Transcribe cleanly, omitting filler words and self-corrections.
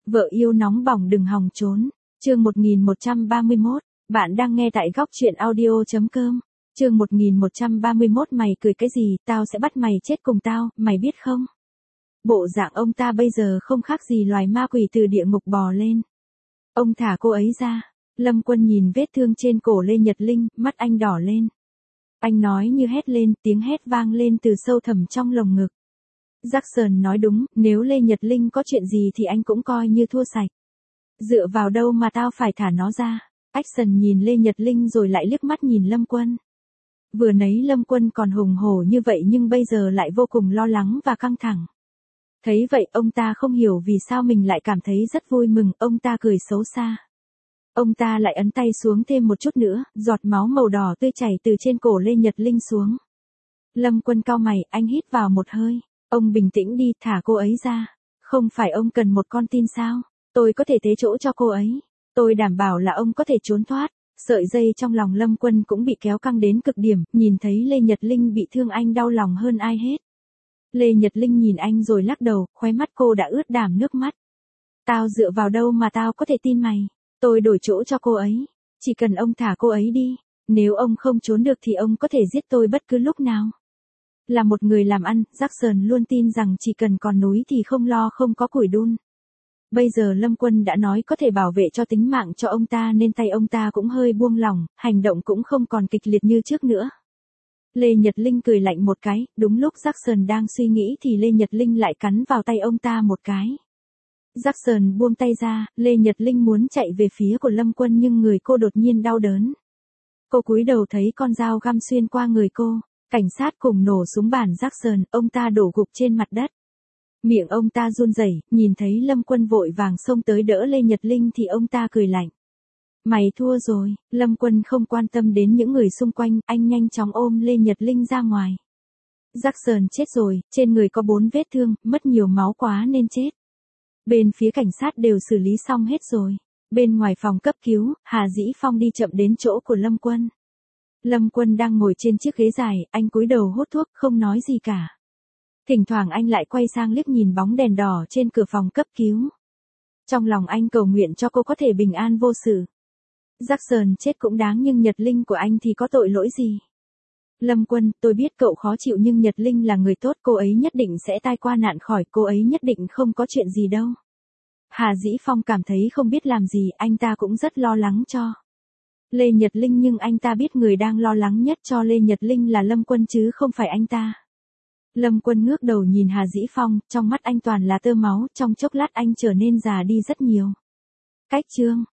Vợ yêu nóng bỏng đừng hòng trốn. Chương 1131, bạn đang nghe tại góc truyện audio.com. Chương 1131 mày cười cái gì, tao sẽ bắt mày chết cùng tao, mày biết không? Bộ dạng ông ta bây giờ không khác gì loài ma quỷ từ địa ngục bò lên. Ông thả cô ấy ra. Lâm Quân nhìn vết thương trên cổ Lê Nhật Linh, mắt anh đỏ lên. Anh nói như hét lên, tiếng hét vang lên từ sâu thẳm trong lồng ngực. Jackson nói đúng, nếu Lê Nhật Linh có chuyện gì thì anh cũng coi như thua sạch. Dựa vào đâu mà tao phải thả nó ra? Action nhìn Lê Nhật Linh rồi lại liếc mắt nhìn Lâm Quân. Vừa nãy Lâm Quân còn hùng hổ như vậy nhưng bây giờ lại vô cùng lo lắng và căng thẳng. Thấy vậy ông ta không hiểu vì sao mình lại cảm thấy rất vui mừng, ông ta cười xấu xa. Ông ta lại ấn tay xuống thêm một chút nữa, giọt máu màu đỏ tươi chảy từ trên cổ Lê Nhật Linh xuống. Lâm Quân cau mày, anh hít vào một hơi. Ông bình tĩnh đi, thả cô ấy ra. Không phải ông cần một con tin sao? Tôi có thể thế chỗ cho cô ấy. Tôi đảm bảo là ông có thể trốn thoát. Sợi dây trong lòng Lâm Quân cũng bị kéo căng đến cực điểm, nhìn thấy Lê Nhật Linh bị thương anh đau lòng hơn ai hết. Lê Nhật Linh nhìn anh rồi lắc đầu, khóe mắt cô đã ướt đàm nước mắt. Tao dựa vào đâu mà tao có thể tin mày? Tôi đổi chỗ cho cô ấy. Chỉ cần ông thả cô ấy đi. Nếu ông không trốn được thì ông có thể giết tôi bất cứ lúc nào. Là một người làm ăn, Jackson luôn tin rằng chỉ cần còn núi thì không lo không có củi đun. Bây giờ Lâm Quân đã nói có thể bảo vệ cho tính mạng cho ông ta nên tay ông ta cũng hơi buông lỏng, hành động cũng không còn kịch liệt như trước nữa. Lê Nhật Linh cười lạnh một cái, đúng lúc Jackson đang suy nghĩ thì Lê Nhật Linh lại cắn vào tay ông ta một cái. Jackson buông tay ra, Lê Nhật Linh muốn chạy về phía của Lâm Quân nhưng người cô đột nhiên đau đớn. Cô cúi đầu thấy con dao găm xuyên qua người cô. Cảnh sát cùng nổ súng bàn Jackson, ông ta đổ gục trên mặt đất. Miệng ông ta run rẩy, nhìn thấy Lâm Quân vội vàng xông tới đỡ Lê Nhật Linh thì ông ta cười lạnh. Mày thua rồi, Lâm Quân không quan tâm đến những người xung quanh, anh nhanh chóng ôm Lê Nhật Linh ra ngoài. Jackson chết rồi, trên người có 4 vết thương, mất nhiều máu quá nên chết. Bên phía cảnh sát đều xử lý xong hết rồi. Bên ngoài phòng cấp cứu, Hà Dĩ Phong đi chậm đến chỗ của Lâm Quân. Lâm Quân đang ngồi trên chiếc ghế dài, anh cúi đầu hút thuốc, không nói gì cả. Thỉnh thoảng anh lại quay sang liếc nhìn bóng đèn đỏ trên cửa phòng cấp cứu. Trong lòng anh cầu nguyện cho cô có thể bình an vô sự. Jackson chết cũng đáng nhưng Nhật Linh của anh thì có tội lỗi gì? Lâm Quân, tôi biết cậu khó chịu nhưng Nhật Linh là người tốt, cô ấy nhất định sẽ tai qua nạn khỏi, cô ấy nhất định không có chuyện gì đâu. Hà Dĩ Phong cảm thấy không biết làm gì, anh ta cũng rất lo lắng cho Lê Nhật Linh nhưng anh ta biết người đang lo lắng nhất cho Lê Nhật Linh là Lâm Quân chứ không phải anh ta. Lâm Quân ngước đầu nhìn Hà Dĩ Phong, trong mắt anh toàn là tơ máu, trong chốc lát anh trở nên già đi rất nhiều. Cách chương